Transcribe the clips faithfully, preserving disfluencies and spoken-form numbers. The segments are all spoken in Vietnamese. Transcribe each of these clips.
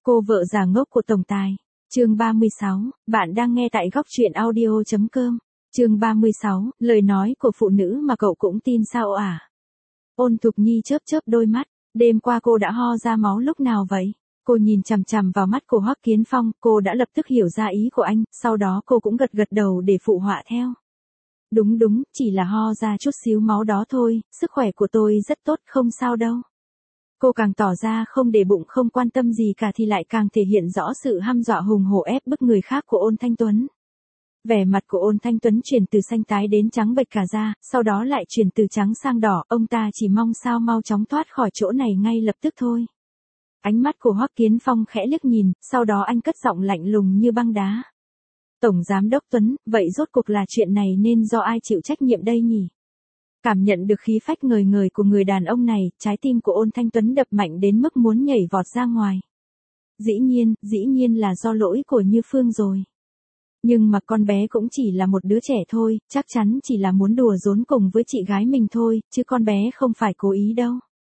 Cô vợ già ngốc của tổng tài. Chương ba mươi sáu, bạn đang nghe tại góc truyện audio chấm com. Chương ba mươi sáu, lời nói của phụ nữ mà cậu cũng tin sao à? Ôn Thục Nhi chớp chớp đôi mắt, đêm qua cô đã ho ra máu lúc nào vậy? Cô nhìn chằm chằm vào mắt của Hoắc Kiến Phong, cô đã lập tức hiểu ra ý của anh, sau đó cô cũng gật gật đầu để phụ họa theo. Đúng đúng, chỉ là ho ra chút xíu máu đó thôi, sức khỏe của tôi rất tốt, không sao đâu. Cô càng tỏ ra không để bụng không quan tâm gì cả thì lại càng thể hiện rõ sự hăm dọa hùng hổ ép bức người khác của Ôn Thanh Tuấn. Vẻ mặt của Ôn Thanh Tuấn chuyển từ xanh tái đến trắng bệch cả da, sau đó lại chuyển từ trắng sang đỏ, ông ta chỉ mong sao mau chóng thoát khỏi chỗ này ngay lập tức thôi. Ánh mắt của Hoắc Kiến Phong khẽ liếc nhìn, sau đó anh cất giọng lạnh lùng như băng đá. Tổng Giám đốc Tuấn, vậy rốt cuộc là chuyện này nên do ai chịu trách nhiệm đây nhỉ? Cảm nhận được khí phách ngời ngời của người đàn ông này, trái tim của Ôn Thanh Tuấn đập mạnh đến mức muốn nhảy vọt ra ngoài. Dĩ nhiên, dĩ nhiên là do lỗi của Như Phương rồi. Nhưng mà con bé cũng chỉ là một đứa trẻ thôi, chắc chắn chỉ là muốn đùa giỡn cùng với chị gái mình thôi, chứ con bé không phải cố ý đâu.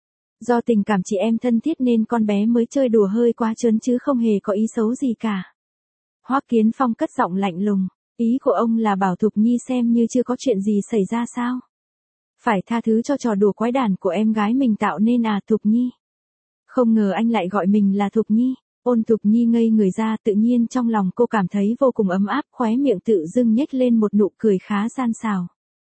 Do tình cảm chị em thân thiết nên con bé mới chơi đùa hơi quá trớn chứ không hề có ý xấu gì cả. Hoắc Kiến Phong cất giọng lạnh lùng, ý của ông là bảo Thục Nhi xem như chưa có chuyện gì xảy ra sao? Phải tha thứ cho trò đùa quái đản của em gái mình tạo nên à Thục Nhi? Không ngờ anh lại gọi mình là Thục Nhi. Ôn Thục Nhi ngây người ra, tự nhiên trong lòng cô cảm thấy vô cùng ấm áp, khóe miệng tự dưng nhếch lên một nụ cười khá gian xảo.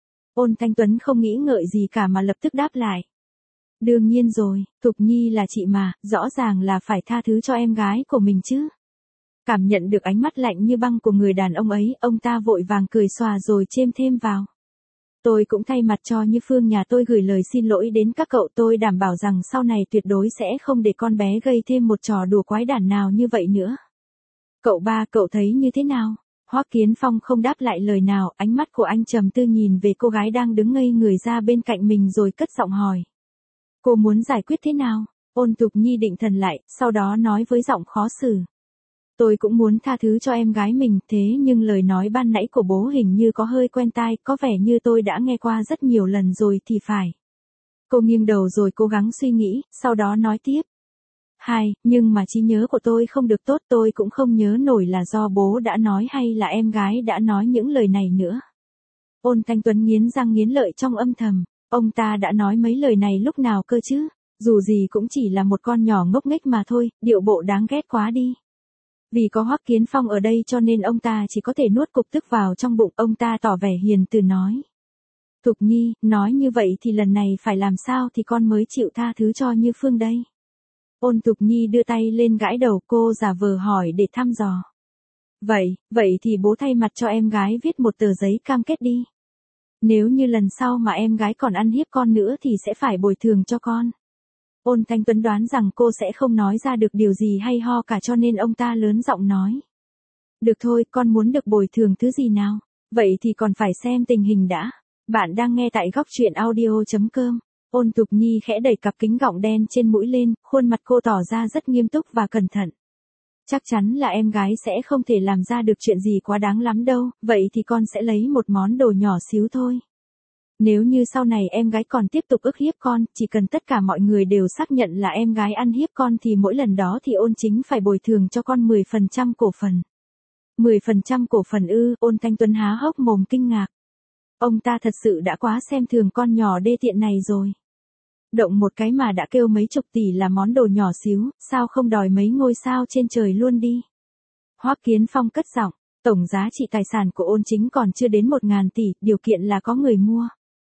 Ôn Thanh Tuấn không nghĩ ngợi gì cả mà lập tức đáp lại. Đương nhiên rồi, Thục Nhi là chị mà, rõ ràng là phải tha thứ cho em gái của mình chứ. Cảm nhận được ánh mắt lạnh như băng của người đàn ông ấy, ông ta vội vàng cười xòa rồi chêm thêm vào. Tôi cũng thay mặt cho Như Phương nhà tôi gửi lời xin lỗi đến các cậu, tôi đảm bảo rằng sau này tuyệt đối sẽ không để con bé gây thêm một trò đùa quái đản nào như vậy nữa. Cậu ba, cậu thấy như thế nào? Hoắc Kiến Phong không đáp lại lời nào, ánh mắt của anh trầm tư nhìn về cô gái đang đứng ngây người ra bên cạnh mình rồi cất giọng hỏi. Cô muốn giải quyết thế nào? Ôn Thục Nhi định thần lại, sau đó nói với giọng khó xử. Tôi cũng muốn tha thứ cho em gái mình, thế nhưng lời nói ban nãy của bố hình như có hơi quen tai, có vẻ như tôi đã nghe qua rất nhiều lần rồi thì phải. Cô nghiêng đầu rồi cố gắng suy nghĩ, sau đó nói tiếp. Hai, nhưng mà trí nhớ của tôi không được tốt, tôi cũng không nhớ nổi là do bố đã nói hay là em gái đã nói những lời này nữa. Ôn Thanh Tuấn nghiến răng nghiến lợi trong âm thầm, ông ta đã nói mấy lời này lúc nào cơ chứ, dù gì cũng chỉ là một con nhỏ ngốc nghếch mà thôi, điệu bộ đáng ghét quá đi. Vì có Hoắc Kiến Phong ở đây cho nên ông ta chỉ có thể nuốt cục tức vào trong bụng, ông ta tỏ vẻ hiền từ nói. Thục Nhi, nói như vậy thì lần này phải làm sao thì con mới chịu tha thứ cho Như Phương đây? Ôn Thục Nhi đưa tay lên gãi đầu, cô giả vờ hỏi để thăm dò. Vậy, vậy thì bố thay mặt cho em gái viết một tờ giấy cam kết đi. Nếu như lần sau mà em gái còn ăn hiếp con nữa thì sẽ phải bồi thường cho con. Ôn Thanh Tuấn đoán rằng cô sẽ không nói ra được điều gì hay ho cả cho nên ông ta lớn giọng nói. Được thôi, con muốn được bồi thường thứ gì nào? Vậy thì còn phải xem tình hình đã. Bạn đang nghe tại góc truyện audio chấm com. Ôn Thục Nhi khẽ đẩy cặp kính gọng đen trên mũi lên, khuôn mặt cô tỏ ra rất nghiêm túc và cẩn thận. Chắc chắn là em gái sẽ không thể làm ra được chuyện gì quá đáng lắm đâu, vậy thì con sẽ lấy một món đồ nhỏ xíu thôi. Nếu như sau này em gái còn tiếp tục ức hiếp con, chỉ cần tất cả mọi người đều xác nhận là em gái ăn hiếp con thì mỗi lần đó thì Ôn Chính phải bồi thường cho con mười phần trăm cổ phần. mười phần trăm cổ phần ư? Ôn Thanh Tuấn há hốc mồm kinh ngạc. Ông ta thật sự đã quá xem thường con nhỏ đê tiện này rồi. Động một cái mà đã kêu mấy chục tỷ là món đồ nhỏ xíu, sao không đòi mấy ngôi sao trên trời luôn đi? Hoắc Kiến Phong cất giọng, tổng giá trị tài sản của Ôn Chính còn chưa đến một ngàn tỷ, điều kiện là có người mua.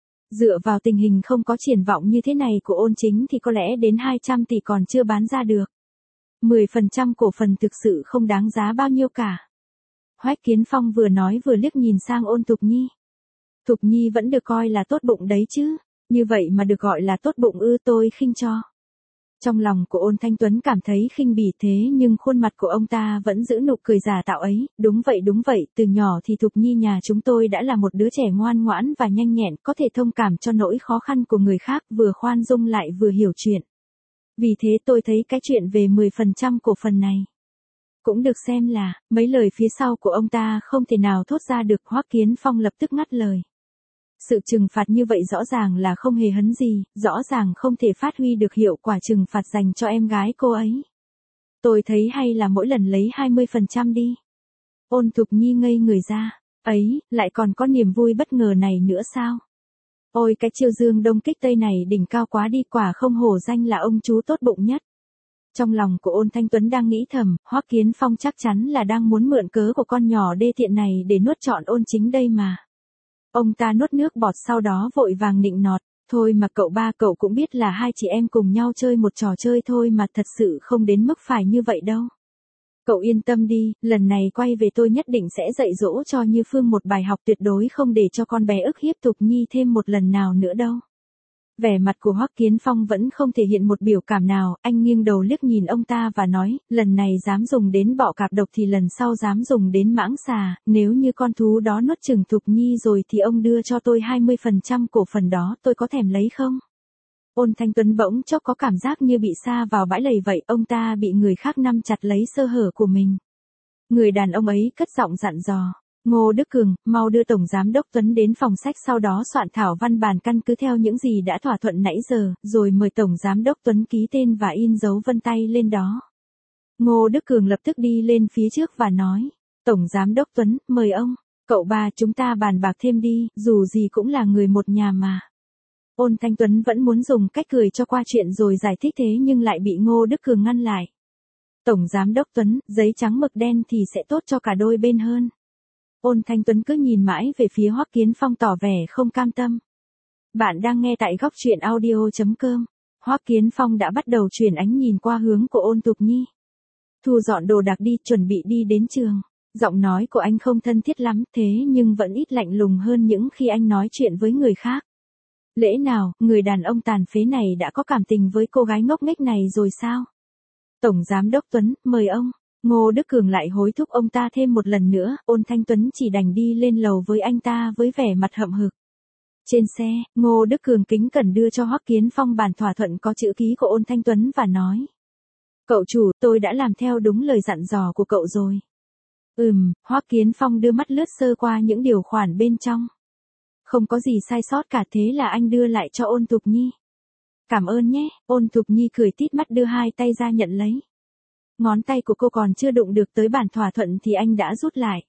Dựa vào tình hình không có triển vọng như thế này của Ôn Chính thì có lẽ đến hai trăm tỷ còn chưa bán ra được. mười phần trăm cổ phần thực sự không đáng giá bao nhiêu cả. Hoắc Kiến Phong vừa nói vừa liếc nhìn sang Ôn Thục Nhi. Thục Nhi vẫn được coi là tốt bụng đấy chứ, như vậy mà được gọi là tốt bụng ư? Tôi khinh cho. Trong lòng của Ôn Thanh Tuấn cảm thấy khinh bỉ, thế nhưng khuôn mặt của ông ta vẫn giữ nụ cười giả tạo ấy. Đúng vậy đúng vậy, từ nhỏ thì Thục Nhi nhà chúng tôi đã là một đứa trẻ ngoan ngoãn và nhanh nhẹn, có thể thông cảm cho nỗi khó khăn của người khác, vừa khoan dung lại vừa hiểu chuyện. Vì thế tôi thấy cái chuyện về mười phần trăm cổ phần này cũng được xem là. Mấy lời phía sau của ông ta không thể nào thốt ra được. Hoắc Kiến Phong lập tức ngắt lời. Sự trừng phạt như vậy rõ ràng là không hề hấn gì, rõ ràng không thể phát huy được hiệu quả trừng phạt dành cho em gái cô ấy. Tôi thấy hay là mỗi lần lấy hai mươi phần trăm đi. Ôn Thục Nhi ngây người ra. Ấy, lại còn có niềm vui bất ngờ này nữa sao? Ôi cái chiêu dương đông kích tây này đỉnh cao quá đi, quả không hổ danh là ông chú tốt bụng nhất. Trong lòng của Ôn Thanh Tuấn đang nghĩ thầm, Hoắc Kiến Phong chắc chắn là đang muốn mượn cớ của con nhỏ đê tiện này để nuốt trọn Ôn Chính đây mà. Ông ta nuốt nước bọt sau đó vội vàng nịnh nọt, thôi mà cậu ba, cậu cũng biết là hai chị em cùng nhau chơi một trò chơi thôi mà, thật sự không đến mức phải như vậy đâu. Cậu yên tâm đi, lần này quay về tôi nhất định sẽ dạy dỗ cho Như Phương một bài học tuyệt đối không để cho con bé ức hiếp Thục Nhi thêm một lần nào nữa đâu. Vẻ mặt của Hoắc Kiến Phong vẫn không thể hiện một biểu cảm nào, anh nghiêng đầu liếc nhìn ông ta và nói, lần này dám dùng đến bọ cạp độc thì lần sau dám dùng đến mãng xà, nếu như con thú đó nuốt chửng Thục Nhi rồi thì ông đưa cho tôi hai mươi phần trăm cổ phần đó, tôi có thèm lấy không? Ôn Thanh Tuấn bỗng chốc có cảm giác như bị sa vào bãi lầy vậy, ông ta bị người khác nắm chặt lấy sơ hở của mình. Người đàn ông ấy cất giọng dặn dò, Ngô Đức Cường, mau đưa Tổng Giám Đốc Tuấn đến phòng sách, sau đó soạn thảo văn bản căn cứ theo những gì đã thỏa thuận nãy giờ, rồi mời Tổng Giám Đốc Tuấn ký tên và in dấu vân tay lên đó. Ngô Đức Cường lập tức đi lên phía trước và nói, Tổng Giám Đốc Tuấn, mời ông, cậu ba chúng ta bàn bạc thêm đi, dù gì cũng là người một nhà mà. Ôn Thanh Tuấn vẫn muốn dùng cách cười cho qua chuyện rồi giải thích thế nhưng lại bị Ngô Đức Cường ngăn lại. Tổng Giám Đốc Tuấn, giấy trắng mực đen thì sẽ tốt cho cả đôi bên hơn. Ôn Thanh Tuấn cứ nhìn mãi về phía Hoắc Kiến Phong tỏ vẻ không cam tâm. Bạn đang nghe tại góc truyện audio chấm com. Hoắc Kiến Phong đã bắt đầu chuyển ánh nhìn qua hướng của Ôn Thục Nhi. Thu dọn đồ đạc đi, chuẩn bị đi đến trường. Giọng nói của anh không thân thiết lắm, thế nhưng vẫn ít lạnh lùng hơn những khi anh nói chuyện với người khác. Lẽ nào, người đàn ông tàn phế này đã có cảm tình với cô gái ngốc nghếch này rồi sao? Tổng Giám Đốc Tuấn, mời ông. Ngô Đức Cường lại hối thúc ông ta thêm một lần nữa, Ôn Thanh Tuấn chỉ đành đi lên lầu với anh ta với vẻ mặt hậm hực. Trên xe, Ngô Đức Cường kính cẩn đưa cho Hoắc Kiến Phong bản thỏa thuận có chữ ký của Ôn Thanh Tuấn và nói. Cậu chủ, tôi đã làm theo đúng lời dặn dò của cậu rồi. Ừm, Hoắc Kiến Phong đưa mắt lướt sơ qua những điều khoản bên trong. Không có gì sai sót cả, thế là anh đưa lại cho Ôn Thục Nhi. Cảm ơn nhé, Ôn Thục Nhi cười tít mắt đưa hai tay ra nhận lấy. Ngón tay của cô còn chưa đụng được tới bản thỏa thuận thì anh đã rút lại.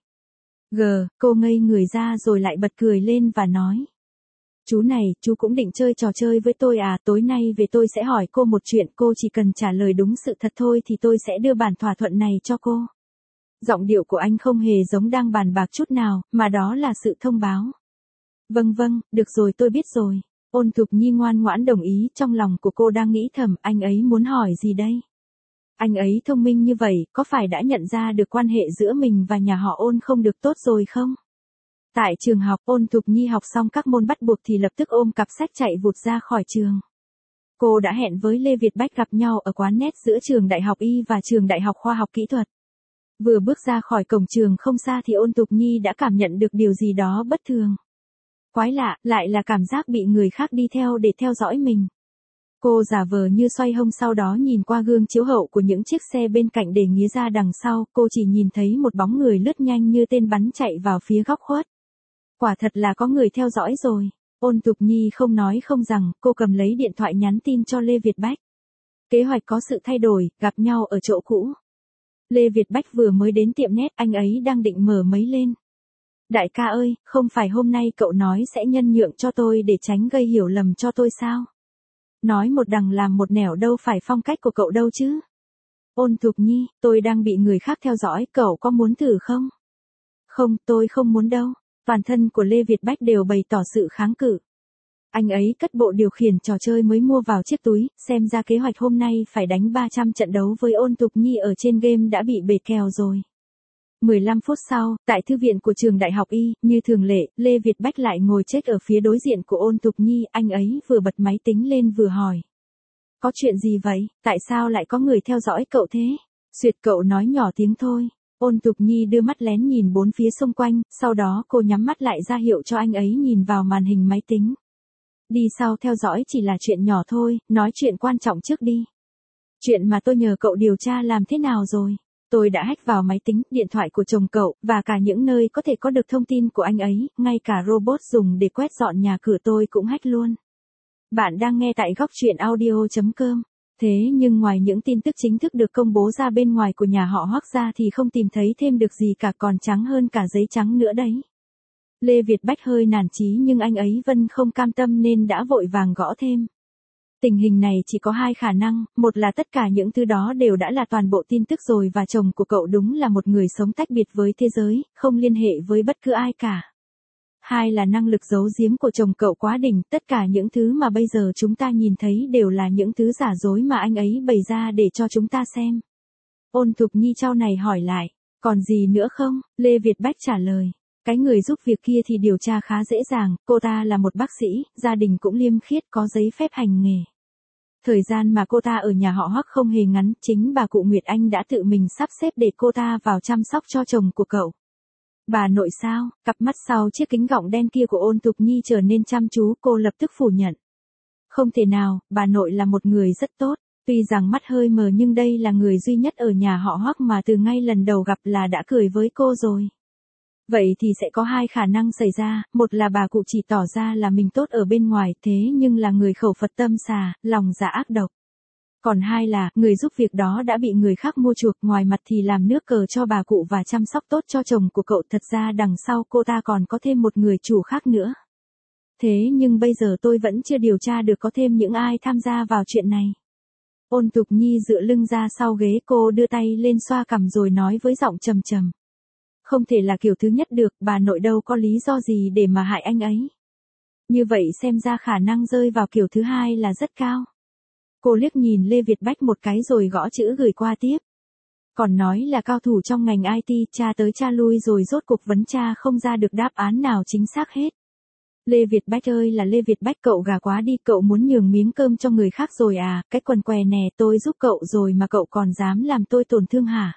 Gờ, cô ngây người ra rồi lại bật cười lên và nói. Chú này, chú cũng định chơi trò chơi với tôi à, tối nay về tôi sẽ hỏi cô một chuyện, cô chỉ cần trả lời đúng sự thật thôi thì tôi sẽ đưa bản thỏa thuận này cho cô. Giọng điệu của anh không hề giống đang bàn bạc chút nào, mà đó là sự thông báo. Vâng vâng, được rồi, tôi biết rồi. Ôn Thục Nhi ngoan ngoãn đồng ý, trong lòng của cô đang nghĩ thầm, anh ấy muốn hỏi gì đây? Anh ấy thông minh như vậy, có phải đã nhận ra được quan hệ giữa mình và nhà họ Ôn không được tốt rồi không? Tại trường học, Ôn Thục Nhi học xong các môn bắt buộc thì lập tức ôm cặp sách chạy vụt ra khỏi trường. Cô đã hẹn với Lê Việt Bách gặp nhau ở quán net giữa trường Đại học Y và trường Đại học Khoa học Kỹ thuật. Vừa bước ra khỏi cổng trường không xa thì Ôn Thục Nhi đã cảm nhận được điều gì đó bất thường. Quái lạ, lại là cảm giác bị người khác đi theo để theo dõi mình. Cô giả vờ như xoay hông, sau đó nhìn qua gương chiếu hậu của những chiếc xe bên cạnh để nghía ra đằng sau, cô chỉ nhìn thấy một bóng người lướt nhanh như tên bắn chạy vào phía góc khuất. Quả thật là có người theo dõi rồi. Ôn Thục Nhi không nói không rằng, cô cầm lấy điện thoại nhắn tin cho Lê Việt Bách. Kế hoạch có sự thay đổi, gặp nhau ở chỗ cũ. Lê Việt Bách vừa mới đến tiệm net, anh ấy đang định mở máy lên. Đại ca ơi, không phải hôm nay cậu nói sẽ nhân nhượng cho tôi để tránh gây hiểu lầm cho tôi sao? Nói một đằng làm một nẻo, đâu phải phong cách của cậu đâu chứ. Ôn Thục Nhi, tôi đang bị người khác theo dõi, cậu có muốn thử không? Không, tôi không muốn đâu. Toàn thân của Lê Việt Bách đều bày tỏ sự kháng cự. Anh ấy cất bộ điều khiển trò chơi mới mua vào chiếc túi, xem ra kế hoạch hôm nay phải đánh ba trăm trận đấu với Ôn Thục Nhi ở trên game đã bị bể kèo rồi. mười lăm phút sau, tại thư viện của trường Đại học Y, như thường lệ, Lê Việt Bách lại ngồi chết ở phía đối diện của Ôn Thục Nhi, anh ấy vừa bật máy tính lên vừa hỏi. Có chuyện gì vậy, tại sao lại có người theo dõi cậu thế? Duyệt, cậu nói nhỏ tiếng thôi. Ôn Thục Nhi đưa mắt lén nhìn bốn phía xung quanh, sau đó cô nhắm mắt lại ra hiệu cho anh ấy nhìn vào màn hình máy tính. Đi sau theo dõi chỉ là chuyện nhỏ thôi, nói chuyện quan trọng trước đi. Chuyện mà tôi nhờ cậu điều tra làm thế nào rồi? Tôi đã hack vào máy tính, điện thoại của chồng cậu, và cả những nơi có thể có được thông tin của anh ấy, ngay cả robot dùng để quét dọn nhà cửa tôi cũng hack luôn. Bạn đang nghe tại góc truyện audio chấm com. Thế nhưng ngoài những tin tức chính thức được công bố ra bên ngoài của nhà họ Hoắc ra thì không tìm thấy thêm được gì cả, còn trắng hơn cả giấy trắng nữa đấy. Lê Việt Bách hơi nản chí nhưng anh ấy vẫn không cam tâm nên đã vội vàng gõ thêm. Tình hình này chỉ có hai khả năng, một là tất cả những thứ đó đều đã là toàn bộ tin tức rồi và chồng của cậu đúng là một người sống tách biệt với thế giới, không liên hệ với bất cứ ai cả. Hai là năng lực giấu giếm của chồng cậu quá đỉnh, tất cả những thứ mà bây giờ chúng ta nhìn thấy đều là những thứ giả dối mà anh ấy bày ra để cho chúng ta xem. Ôn Thục Nhi chau này hỏi lại, còn gì nữa không? Lê Việt Bách trả lời, cái người giúp việc kia thì điều tra khá dễ dàng, cô ta là một bác sĩ, gia đình cũng liêm khiết, có giấy phép hành nghề. Thời gian mà cô ta ở nhà họ Hoắc không hề ngắn, chính bà cụ Nguyệt Anh đã tự mình sắp xếp để cô ta vào chăm sóc cho chồng của cậu. Bà nội sao? Cặp mắt sau chiếc kính gọng đen kia của Ôn Thục Nhi trở nên chăm chú, cô lập tức phủ nhận. Không thể nào, bà nội là một người rất tốt, tuy rằng mắt hơi mờ nhưng đây là người duy nhất ở nhà họ Hoắc mà từ ngay lần đầu gặp là đã cười với cô rồi. Vậy thì sẽ có hai khả năng xảy ra, một là bà cụ chỉ tỏ ra là mình tốt ở bên ngoài thế nhưng là người khẩu Phật tâm xà, lòng dạ ác độc. Còn hai là, người giúp việc đó đã bị người khác mua chuộc, ngoài mặt thì làm nước cờ cho bà cụ và chăm sóc tốt cho chồng của cậu, thật ra đằng sau cô ta còn có thêm một người chủ khác nữa. Thế nhưng bây giờ tôi vẫn chưa điều tra được có thêm những ai tham gia vào chuyện này. Ôn Thục Nhi dựa lưng ra sau ghế, cô đưa tay lên xoa cằm rồi nói với giọng trầm trầm. Không thể là kiểu thứ nhất được, bà nội đâu có lý do gì để mà hại anh ấy. Như vậy xem ra khả năng rơi vào kiểu thứ hai là rất cao. Cô liếc nhìn Lê Việt Bách một cái rồi gõ chữ gửi qua tiếp. Còn nói là cao thủ trong ngành i tê, tra tới tra lui rồi rốt cuộc vấn tra không ra được đáp án nào chính xác hết. Lê Việt Bách ơi là Lê Việt Bách, cậu gà quá đi, cậu muốn nhường miếng cơm cho người khác rồi à, cái quần què nè, tôi giúp cậu rồi mà cậu còn dám làm tôi tổn thương hả?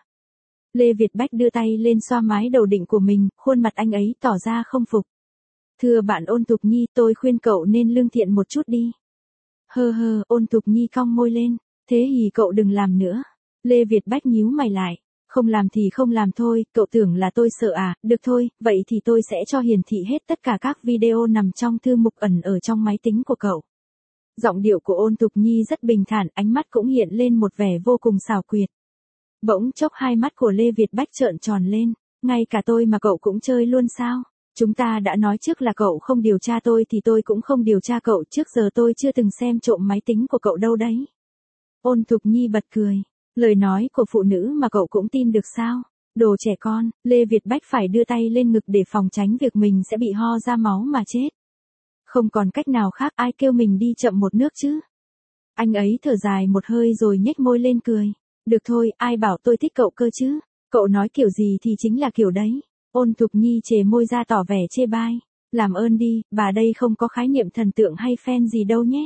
Lê Việt Bách đưa tay lên xoa mái đầu định của mình, khuôn mặt anh ấy tỏ ra không phục. Thưa bạn Ôn Thục Nhi, tôi khuyên cậu nên lương thiện một chút đi. Hơ hơ, Ôn Thục Nhi cong môi lên, thế thì cậu đừng làm nữa. Lê Việt Bách nhíu mày lại, không làm thì không làm thôi, cậu tưởng là tôi sợ à, được thôi, vậy thì tôi sẽ cho hiển thị hết tất cả các video nằm trong thư mục ẩn ở trong máy tính của cậu. Giọng điệu của Ôn Thục Nhi rất bình thản, ánh mắt cũng hiện lên một vẻ vô cùng xảo quyệt. Bỗng chốc hai mắt của Lê Việt Bách trợn tròn lên, ngay cả tôi mà cậu cũng chơi luôn sao? Chúng ta đã nói trước là cậu không điều tra tôi thì tôi cũng không điều tra cậu, trước giờ tôi chưa từng xem trộm máy tính của cậu đâu đấy. Ôn Thục Nhi bật cười, lời nói của phụ nữ mà cậu cũng tin được sao? Đồ trẻ con, Lê Việt Bách phải đưa tay lên ngực để phòng tránh việc mình sẽ bị ho ra máu mà chết. Không còn cách nào khác, ai kêu mình đi chậm một nước chứ? Anh ấy thở dài một hơi rồi nhếch môi lên cười. Được thôi, ai bảo tôi thích cậu cơ chứ? Cậu nói kiểu gì thì chính là kiểu đấy. Ôn Thục Nhi chề môi ra tỏ vẻ chê bai. Làm ơn đi, bà đây không có khái niệm thần tượng hay fan gì đâu nhé.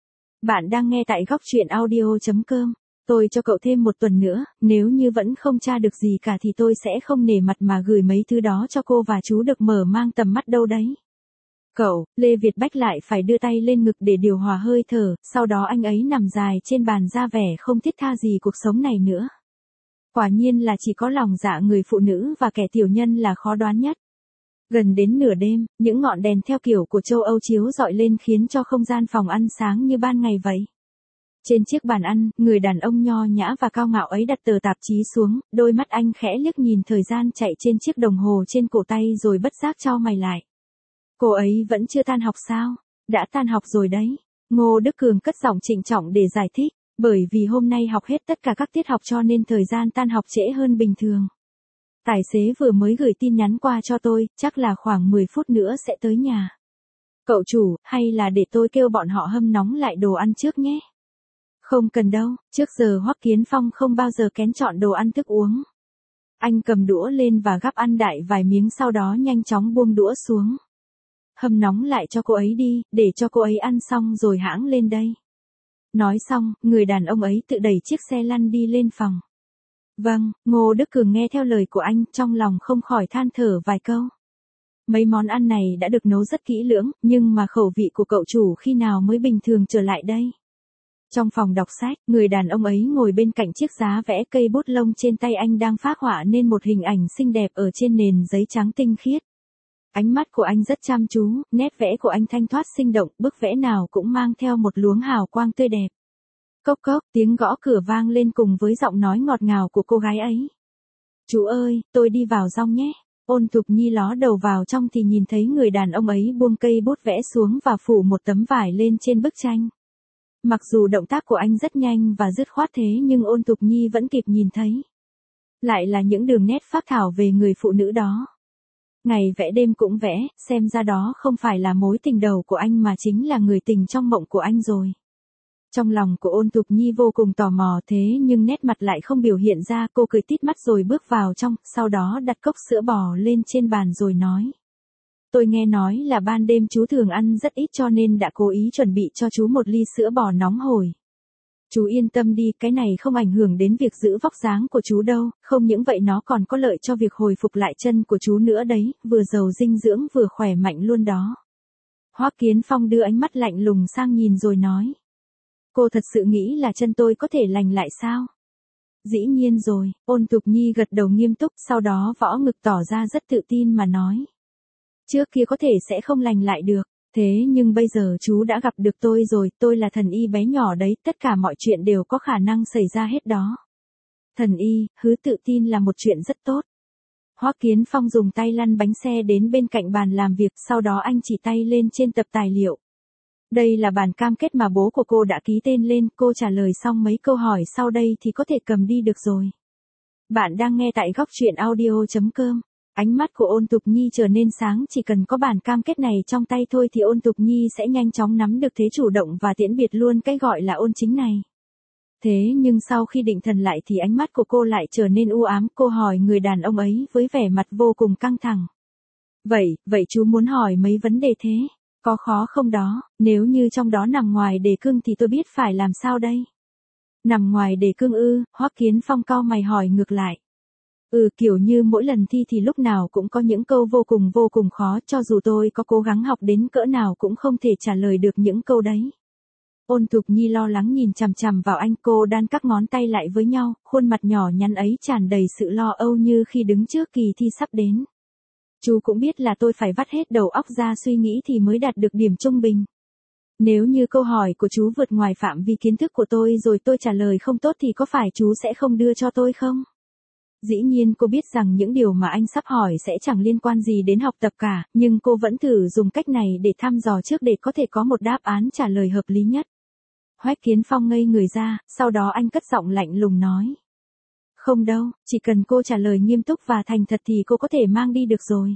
Bạn đang nghe tại góc truyện audio chấm com. Tôi cho cậu thêm một tuần nữa, nếu như vẫn không tra được gì cả thì tôi sẽ không nể mặt mà gửi mấy thứ đó cho cô và chú được mở mang tầm mắt đâu đấy. Cậu, Lê Việt Bách lại phải đưa tay lên ngực để điều hòa hơi thở, sau đó anh ấy nằm dài trên bàn ra vẻ không thiết tha gì cuộc sống này nữa. Quả nhiên là chỉ có lòng dạ người phụ nữ và kẻ tiểu nhân là khó đoán nhất. Gần đến nửa đêm, những ngọn đèn theo kiểu của châu Âu chiếu rọi lên khiến cho không gian phòng ăn sáng như ban ngày vậy. Trên chiếc bàn ăn, người đàn ông nho nhã và cao ngạo ấy đặt tờ tạp chí xuống, đôi mắt anh khẽ liếc nhìn thời gian chạy trên chiếc đồng hồ trên cổ tay rồi bất giác chau mày lại. Cô ấy vẫn chưa tan học sao? Đã tan học rồi đấy. Ngô Đức Cường cất giọng trịnh trọng để giải thích, bởi vì hôm nay học hết tất cả các tiết học cho nên thời gian tan học trễ hơn bình thường. Tài xế vừa mới gửi tin nhắn qua cho tôi, chắc là khoảng mười phút nữa sẽ tới nhà. Cậu chủ, hay là để tôi kêu bọn họ hâm nóng lại đồ ăn trước nhé? Không cần đâu, trước giờ Hoắc Kiến Phong không bao giờ kén chọn đồ ăn thức uống. Anh cầm đũa lên và gắp ăn đại vài miếng sau đó nhanh chóng buông đũa xuống. Hâm nóng lại cho cô ấy đi, để cho cô ấy ăn xong rồi hãng lên đây. Nói xong, người đàn ông ấy tự đẩy chiếc xe lăn đi lên phòng. Vâng, Ngô Đức Cường nghe theo lời của anh, trong lòng không khỏi than thở vài câu. Mấy món ăn này đã được nấu rất kỹ lưỡng, nhưng mà khẩu vị của cậu chủ khi nào mới bình thường trở lại đây? Trong phòng đọc sách, người đàn ông ấy ngồi bên cạnh chiếc giá vẽ cây bút lông trên tay anh đang phác họa nên một hình ảnh xinh đẹp ở trên nền giấy trắng tinh khiết. Ánh mắt của anh rất chăm chú, nét vẽ của anh thanh thoát sinh động, bức vẽ nào cũng mang theo một luống hào quang tươi đẹp. Cốc cốc, tiếng gõ cửa vang lên cùng với giọng nói ngọt ngào của cô gái ấy. Chú ơi, tôi đi vào trong nhé. Ôn Thục Nhi ló đầu vào trong thì nhìn thấy người đàn ông ấy buông cây bút vẽ xuống và phủ một tấm vải lên trên bức tranh. Mặc dù động tác của anh rất nhanh và dứt khoát thế nhưng Ôn Thục Nhi vẫn kịp nhìn thấy. Lại là những đường nét phác thảo về người phụ nữ đó. Ngày vẽ đêm cũng vẽ, xem ra đó không phải là mối tình đầu của anh mà chính là người tình trong mộng của anh rồi. Trong lòng của Ôn Thục Nhi vô cùng tò mò thế nhưng nét mặt lại không biểu hiện ra, cô cười tít mắt rồi bước vào trong, sau đó đặt cốc sữa bò lên trên bàn rồi nói. Tôi nghe nói là ban đêm chú thường ăn rất ít cho nên đã cố ý chuẩn bị cho chú một ly sữa bò nóng hổi. Chú yên tâm đi, cái này không ảnh hưởng đến việc giữ vóc dáng của chú đâu, không những vậy nó còn có lợi cho việc hồi phục lại chân của chú nữa đấy, vừa giàu dinh dưỡng vừa khỏe mạnh luôn đó. Hoắc Kiến Phong đưa ánh mắt lạnh lùng sang nhìn rồi nói. Cô thật sự nghĩ là chân tôi có thể lành lại sao? Dĩ nhiên rồi, Ôn Thục Nhi gật đầu nghiêm túc, sau đó võ ngực tỏ ra rất tự tin mà nói. Trước kia có thể sẽ không lành lại được, thế nhưng bây giờ chú đã gặp được tôi rồi, tôi là thần y bé nhỏ đấy, tất cả mọi chuyện đều có khả năng xảy ra hết đó. Thần y, hứ tự tin là một chuyện rất tốt. Hoắc Kiến Phong dùng tay lăn bánh xe đến bên cạnh bàn làm việc, sau đó anh chỉ tay lên trên tập tài liệu. Đây là bản cam kết mà bố của cô đã ký tên lên, cô trả lời xong mấy câu hỏi sau đây thì có thể cầm đi được rồi. Bạn đang nghe tại góc truyện audio chấm com. Ánh mắt của Ôn Thục Nhi trở nên sáng, chỉ cần có bản cam kết này trong tay thôi thì Ôn Thục Nhi sẽ nhanh chóng nắm được thế chủ động và tiễn biệt luôn cái gọi là ôn chính này. Thế nhưng sau khi định thần lại thì ánh mắt của cô lại trở nên u ám, cô hỏi người đàn ông ấy với vẻ mặt vô cùng căng thẳng. Vậy, vậy chú muốn hỏi mấy vấn đề thế? Có khó không đó, nếu như trong đó nằm ngoài đề cương thì tôi biết phải làm sao đây? Nằm ngoài đề cương ư? Hoắc Kiến Phong cau mày hỏi ngược lại. Ừ, kiểu như mỗi lần thi thì lúc nào cũng có những câu vô cùng vô cùng khó, cho dù tôi có cố gắng học đến cỡ nào cũng không thể trả lời được những câu đấy. Ôn Thục Nhi lo lắng nhìn chằm chằm vào anh, cô đan các ngón tay lại với nhau, khuôn mặt nhỏ nhắn ấy tràn đầy sự lo âu như khi đứng trước kỳ thi sắp đến. Chú cũng biết là tôi phải vắt hết đầu óc ra suy nghĩ thì mới đạt được điểm trung bình. Nếu như câu hỏi của chú vượt ngoài phạm vi kiến thức của tôi rồi tôi trả lời không tốt thì có phải chú sẽ không đưa cho tôi không? Dĩ nhiên cô biết rằng những điều mà anh sắp hỏi sẽ chẳng liên quan gì đến học tập cả, nhưng cô vẫn thử dùng cách này để thăm dò trước để có thể có một đáp án trả lời hợp lý nhất. Hoắc Kiến Phong ngây người ra, sau đó anh cất giọng lạnh lùng nói. Không đâu, chỉ cần cô trả lời nghiêm túc và thành thật thì cô có thể mang đi được rồi.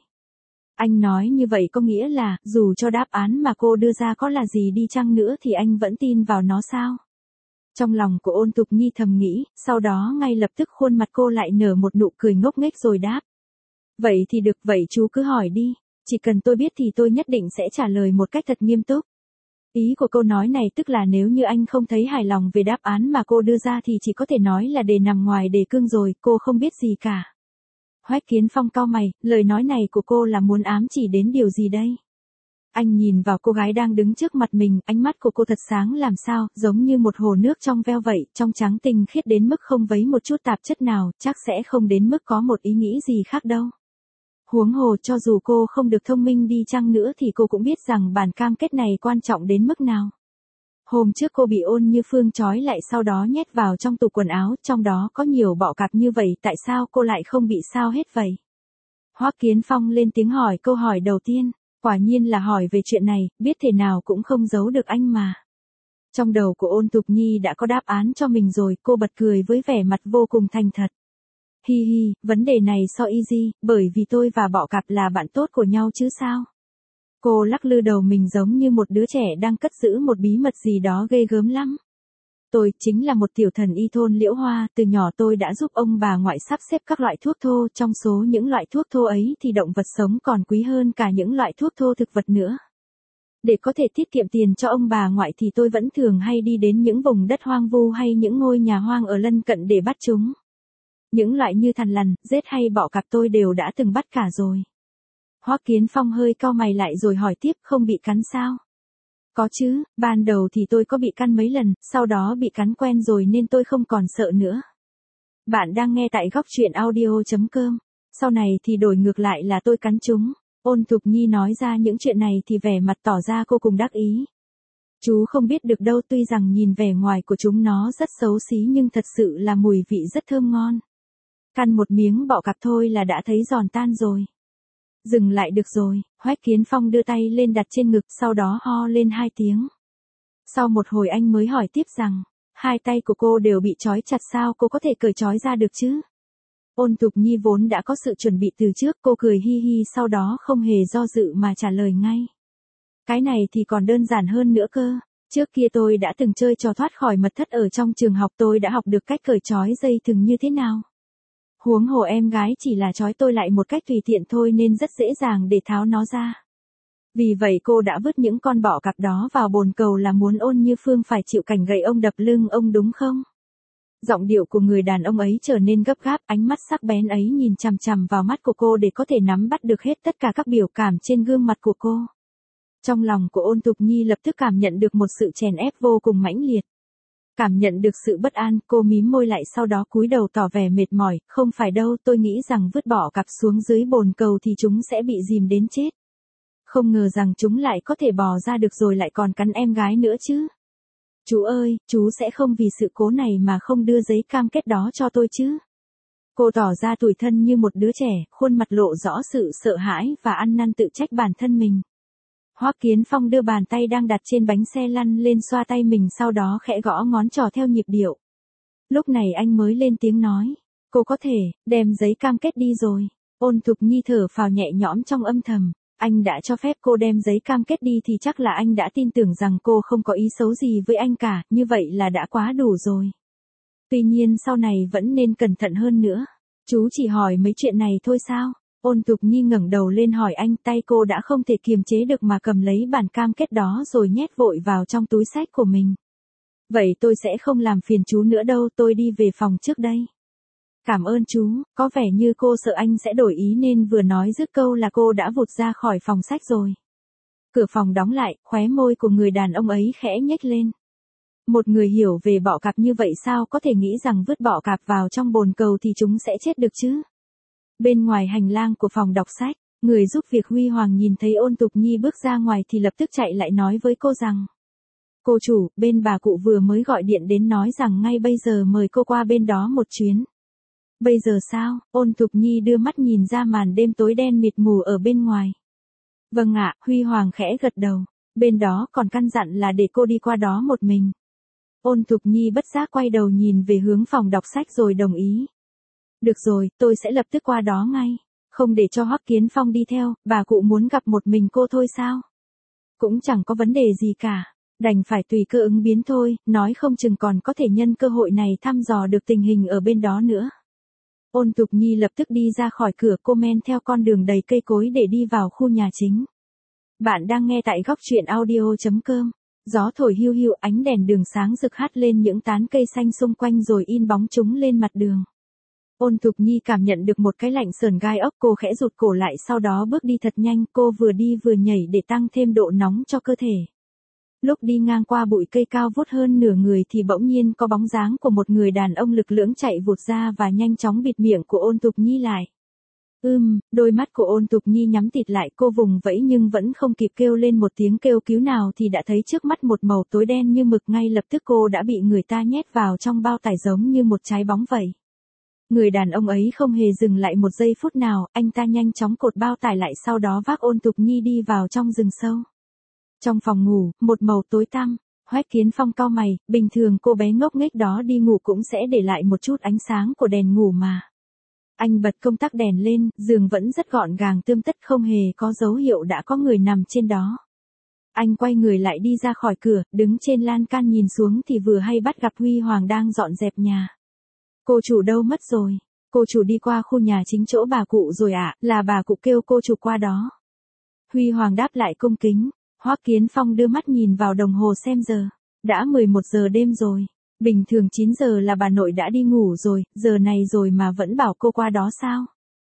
Anh nói như vậy có nghĩa là, dù cho đáp án mà cô đưa ra có là gì đi chăng nữa thì anh vẫn tin vào nó sao? Trong lòng của Ôn Thục Nhi thầm nghĩ, sau đó ngay lập tức khuôn mặt cô lại nở một nụ cười ngốc nghếch rồi đáp. Vậy thì được, vậy chú cứ hỏi đi, chỉ cần tôi biết thì tôi nhất định sẽ trả lời một cách thật nghiêm túc. Ý của câu nói này tức là nếu như anh không thấy hài lòng về đáp án mà cô đưa ra thì chỉ có thể nói là đề nằm ngoài đề cương rồi, cô không biết gì cả. Hoắc Kiến Phong cau mày, lời nói này của cô là muốn ám chỉ đến điều gì đây? Anh nhìn vào cô gái đang đứng trước mặt mình, ánh mắt của cô thật sáng làm sao, giống như một hồ nước trong veo vậy, trong trắng tinh khiết đến mức không vấy một chút tạp chất nào, chắc sẽ không đến mức có một ý nghĩ gì khác đâu. Huống hồ cho dù cô không được thông minh đi chăng nữa thì cô cũng biết rằng bản cam kết này quan trọng đến mức nào. Hôm trước cô bị Ôn Như Phương trói lại sau đó nhét vào trong tủ quần áo, trong đó có nhiều bọ cạp như vậy, tại sao cô lại không bị sao hết vậy? Hoắc Kiến Phong lên tiếng hỏi câu hỏi đầu tiên, quả nhiên là hỏi về chuyện này, biết thế nào cũng không giấu được anh mà. Trong đầu của Ôn Thục Nhi đã có đáp án cho mình rồi, cô bật cười với vẻ mặt vô cùng thành thật. Hi hi, vấn đề này so easy, bởi vì tôi và bọ cạp là bạn tốt của nhau chứ sao? Cô lắc lư đầu mình giống như một đứa trẻ đang cất giữ một bí mật gì đó ghê gớm lắm. Tôi chính là một tiểu thần y thôn Liễu Hoa, từ nhỏ tôi đã giúp ông bà ngoại sắp xếp các loại thuốc thô, trong số những loại thuốc thô ấy thì động vật sống còn quý hơn cả những loại thuốc thô thực vật nữa. Để có thể tiết kiệm tiền cho ông bà ngoại thì tôi vẫn thường hay đi đến những vùng đất hoang vu hay những ngôi nhà hoang ở lân cận để bắt chúng. Những loại như thằn lằn, rết hay bọ cạp tôi đều đã từng bắt cả rồi. Hoắc Kiến Phong hơi cau mày lại rồi hỏi tiếp, không bị cắn sao? Có chứ, ban đầu thì tôi có bị cắn mấy lần, sau đó bị cắn quen rồi nên tôi không còn sợ nữa. Bạn đang nghe tại góc truyện audio chấm com. Sau này thì đổi ngược lại là tôi cắn chúng. Ôn Thục Nhi nói ra những chuyện này thì vẻ mặt tỏ ra cô cùng đắc ý. Chú không biết được đâu, tuy rằng nhìn vẻ ngoài của chúng nó rất xấu xí nhưng thật sự là mùi vị rất thơm ngon. Căn một miếng bọ cạp thôi là đã thấy giòn tan rồi. Dừng lại được rồi, Hoắc Kiến Phong đưa tay lên đặt trên ngực, sau đó ho lên hai tiếng. Sau một hồi anh mới hỏi tiếp rằng, hai tay của cô đều bị trói chặt sao, cô có thể cởi trói ra được chứ? Ôn Thục Nhi vốn đã có sự chuẩn bị từ trước, cô cười hi hi sau đó không hề do dự mà trả lời ngay. Cái này thì còn đơn giản hơn nữa cơ. Trước kia tôi đã từng chơi trò thoát khỏi mật thất ở trong trường học, tôi đã học được cách cởi trói dây thừng như thế nào. Huống hồ em gái chỉ là trói tôi lại một cách tùy tiện thôi nên rất dễ dàng để tháo nó ra. Vì vậy cô đã vứt những con bọ cạp đó vào bồn cầu là muốn Ôn Như Phương phải chịu cảnh gậy ông đập lưng ông đúng không? Giọng điệu của người đàn ông ấy trở nên gấp gáp, ánh mắt sắc bén ấy nhìn chằm chằm vào mắt của cô để có thể nắm bắt được hết tất cả các biểu cảm trên gương mặt của cô. Trong lòng của Ôn Thục Nhi lập tức cảm nhận được một sự chèn ép vô cùng mãnh liệt. Cảm nhận được sự bất an, cô mím môi lại sau đó cúi đầu tỏ vẻ mệt mỏi, không phải đâu, tôi nghĩ rằng vứt bọ cạp xuống dưới bồn cầu thì chúng sẽ bị dìm đến chết. Không ngờ rằng chúng lại có thể bò ra được rồi lại còn cắn em gái nữa chứ. Chú ơi, chú sẽ không vì sự cố này mà không đưa giấy cam kết đó cho tôi chứ. Cô tỏ ra tủi thân như một đứa trẻ, khuôn mặt lộ rõ sự sợ hãi và ăn năn tự trách bản thân mình. Hoắc Kiến Phong đưa bàn tay đang đặt trên bánh xe lăn lên xoa tay mình, sau đó khẽ gõ ngón trỏ theo nhịp điệu. Lúc này anh mới lên tiếng nói, cô có thể đem giấy cam kết đi rồi. Ôn Thục Nhi thở phào nhẹ nhõm trong âm thầm, anh đã cho phép cô đem giấy cam kết đi thì chắc là anh đã tin tưởng rằng cô không có ý xấu gì với anh cả, như vậy là đã quá đủ rồi. Tuy nhiên sau này vẫn nên cẩn thận hơn nữa. Chú chỉ hỏi mấy chuyện này thôi sao? Ôn Thục Nhi ngẩng đầu lên hỏi anh, tay cô đã không thể kiềm chế được mà cầm lấy bản cam kết đó rồi nhét vội vào trong túi xách của mình. Vậy tôi sẽ không làm phiền chú nữa đâu, tôi đi về phòng trước đây. Cảm ơn chú, có vẻ như cô sợ anh sẽ đổi ý nên vừa nói dứt câu là cô đã vụt ra khỏi phòng sách rồi. Cửa phòng đóng lại, khóe môi của người đàn ông ấy khẽ nhếch lên. Một người hiểu về bọ cạp như vậy sao có thể nghĩ rằng vứt bọ cạp vào trong bồn cầu thì chúng sẽ chết được chứ? Bên ngoài hành lang của phòng đọc sách, người giúp việc Huy Hoàng nhìn thấy Ôn Thục Nhi bước ra ngoài thì lập tức chạy lại nói với cô rằng, cô chủ, bên bà cụ vừa mới gọi điện đến nói rằng ngay bây giờ mời cô qua bên đó một chuyến. Bây giờ sao? Ôn Thục Nhi đưa mắt nhìn ra màn đêm tối đen mịt mù ở bên ngoài. Vâng ạ, Huy Hoàng khẽ gật đầu, bên đó còn căn dặn là để cô đi qua đó một mình. Ôn Thục Nhi bất giác quay đầu nhìn về hướng phòng đọc sách rồi đồng ý. Được rồi, tôi sẽ lập tức qua đó ngay. Không để cho Hoắc Kiến Phong đi theo, bà cụ muốn gặp một mình cô thôi sao? Cũng chẳng có vấn đề gì cả. Đành phải tùy cơ ứng biến thôi, nói không chừng còn có thể nhân cơ hội này thăm dò được tình hình ở bên đó nữa. Ôn Thục Nhi lập tức đi ra khỏi cửa, cô men theo con đường đầy cây cối để đi vào khu nhà chính. Bạn đang nghe tại góc truyện audio chấm com. Gió thổi hiu hiu, ánh đèn đường sáng rực hắt lên những tán cây xanh xung quanh rồi in bóng chúng lên mặt đường. Ôn Thục Nhi cảm nhận được một cái lạnh sờn gai ốc, cô khẽ rụt cổ lại sau đó bước đi thật nhanh, cô vừa đi vừa nhảy để tăng thêm độ nóng cho cơ thể. Lúc đi ngang qua bụi cây cao vút hơn nửa người thì bỗng nhiên có bóng dáng của một người đàn ông lực lưỡng chạy vụt ra và nhanh chóng bịt miệng của Ôn Thục Nhi lại. Ưm, đôi mắt của Ôn Thục Nhi nhắm tịt lại, cô vùng vẫy nhưng vẫn không kịp kêu lên một tiếng kêu cứu nào thì đã thấy trước mắt một màu tối đen như mực, ngay lập tức cô đã bị người ta nhét vào trong bao tải giống như một trái bóng vậy. Người đàn ông ấy không hề dừng lại một giây phút nào, anh ta nhanh chóng cột bao tải lại sau đó vác Ôn Thục Nhi đi vào trong rừng sâu. Trong phòng ngủ, một màu tối tăm, Hoắc Kiến Phong cau mày, bình thường cô bé ngốc nghếch đó đi ngủ cũng sẽ để lại một chút ánh sáng của đèn ngủ mà. Anh bật công tắc đèn lên, giường vẫn rất gọn gàng tươm tất, không hề có dấu hiệu đã có người nằm trên đó. Anh quay người lại đi ra khỏi cửa, đứng trên lan can nhìn xuống thì vừa hay bắt gặp Huy Hoàng đang dọn dẹp nhà. Cô chủ đâu mất rồi? Cô chủ đi qua khu nhà chính chỗ bà cụ rồi ạ, à, là bà cụ kêu cô chủ qua đó. Huy Hoàng đáp lại cung kính. Hoắc Kiến Phong đưa mắt nhìn vào đồng hồ xem giờ. Đã mười một giờ đêm rồi. Bình thường chín giờ là bà nội đã đi ngủ rồi, giờ này rồi mà vẫn bảo cô qua đó sao?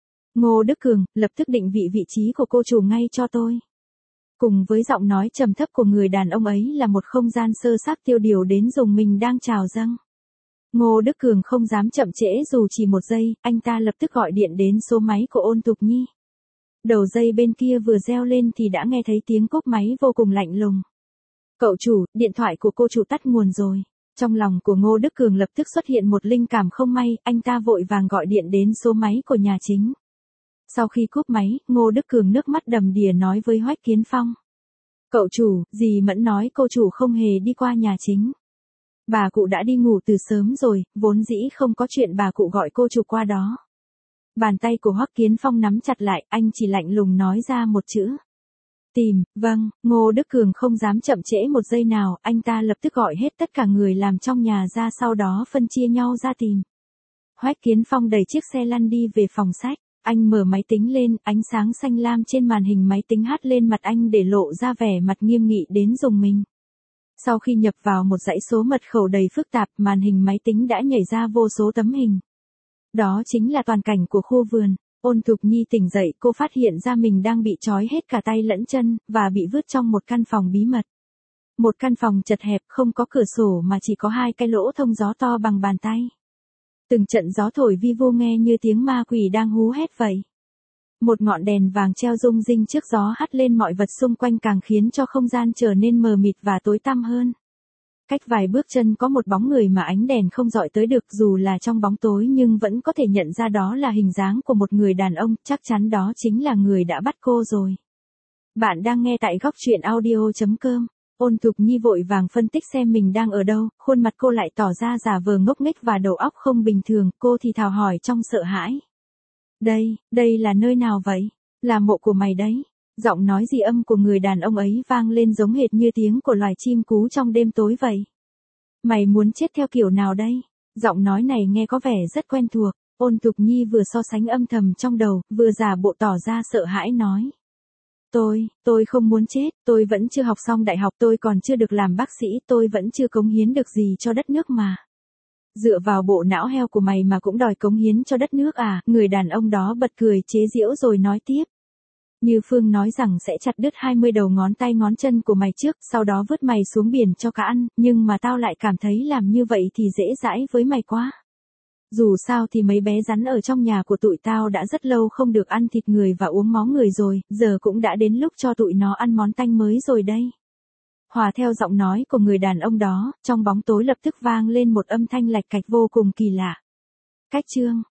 Ngô Đức Cường, lập tức định vị vị trí của cô chủ ngay cho tôi. Cùng với giọng nói trầm thấp của người đàn ông ấy là một không gian sơ xác tiêu điều đến dùng mình đang trào dâng. Ngô Đức Cường không dám chậm trễ dù chỉ một giây, anh ta lập tức gọi điện đến số máy của Ôn Thục Nhi. Đầu dây bên kia vừa reo lên thì đã nghe thấy tiếng cúp máy vô cùng lạnh lùng. Cậu chủ, điện thoại của cô chủ tắt nguồn rồi. Trong lòng của Ngô Đức Cường lập tức xuất hiện một linh cảm không may, anh ta vội vàng gọi điện đến số máy của nhà chính. Sau khi cúp máy, Ngô Đức Cường nước mắt đầm đìa nói với Hoắc Kiến Phong. Cậu chủ, dì Mẫn nói cô chủ không hề đi qua nhà chính. Bà cụ đã đi ngủ từ sớm rồi, vốn dĩ không có chuyện bà cụ gọi cô chủ qua đó. Bàn tay của Hoắc Kiến Phong nắm chặt lại, anh chỉ lạnh lùng nói ra một chữ. Tìm, vâng, Ngô Đức Cường không dám chậm trễ một giây nào, anh ta lập tức gọi hết tất cả người làm trong nhà ra, sau đó phân chia nhau ra tìm. Hoắc Kiến Phong đẩy chiếc xe lăn đi về phòng sách, anh mở máy tính lên, ánh sáng xanh lam trên màn hình máy tính hắt lên mặt anh để lộ ra vẻ mặt nghiêm nghị đến rùng mình. Sau khi nhập vào một dãy số mật khẩu đầy phức tạp, màn hình máy tính đã nhảy ra vô số tấm hình. Đó chính là toàn cảnh của khu vườn. Ôn Thục Nhi tỉnh dậy, cô phát hiện ra mình đang bị trói hết cả tay lẫn chân, và bị vứt trong một căn phòng bí mật. Một căn phòng chật hẹp, không có cửa sổ mà chỉ có hai cái lỗ thông gió to bằng bàn tay. Từng trận gió thổi vi vu nghe như tiếng ma quỷ đang hú hét vậy. Một ngọn đèn vàng treo rung rinh trước gió hắt lên mọi vật xung quanh, càng khiến cho không gian trở nên mờ mịt và tối tăm hơn. Cách vài bước chân có một bóng người mà ánh đèn không dọi tới được, dù là trong bóng tối nhưng vẫn có thể nhận ra đó là hình dáng của một người đàn ông, chắc chắn đó chính là người đã bắt cô rồi. Bạn đang nghe tại góc truyện audio chấm com. Ôn Thục Nhi vội vàng phân tích xem mình đang ở đâu, khuôn mặt cô lại tỏ ra giả vờ ngốc nghếch và đầu óc không bình thường, cô thì thào hỏi trong sợ hãi. Đây, đây là nơi nào vậy? Là mộ của mày đấy. Giọng nói dị âm của người đàn ông ấy vang lên giống hệt như tiếng của loài chim cú trong đêm tối vậy. Mày muốn chết theo kiểu nào đây? Giọng nói này nghe có vẻ rất quen thuộc. Ôn Thục Nhi vừa so sánh âm thầm trong đầu, vừa giả bộ tỏ ra sợ hãi nói. Tôi, tôi không muốn chết, tôi vẫn chưa học xong đại học, tôi còn chưa được làm bác sĩ, tôi vẫn chưa cống hiến được gì cho đất nước mà. Dựa vào bộ não heo của mày mà cũng đòi cống hiến cho đất nước à? Người đàn ông đó bật cười chế giễu rồi nói tiếp. Như Phương nói rằng sẽ chặt đứt hai mươi đầu ngón tay ngón chân của mày trước, sau đó vứt mày xuống biển cho cá ăn, nhưng mà tao lại cảm thấy làm như vậy thì dễ dãi với mày quá. Dù sao thì mấy bé rắn ở trong nhà của tụi tao đã rất lâu không được ăn thịt người và uống máu người rồi, giờ cũng đã đến lúc cho tụi nó ăn món tanh mới rồi đây. Hòa theo giọng nói của người đàn ông đó, trong bóng tối lập tức vang lên một âm thanh lạch cạch vô cùng kỳ lạ. Cách chương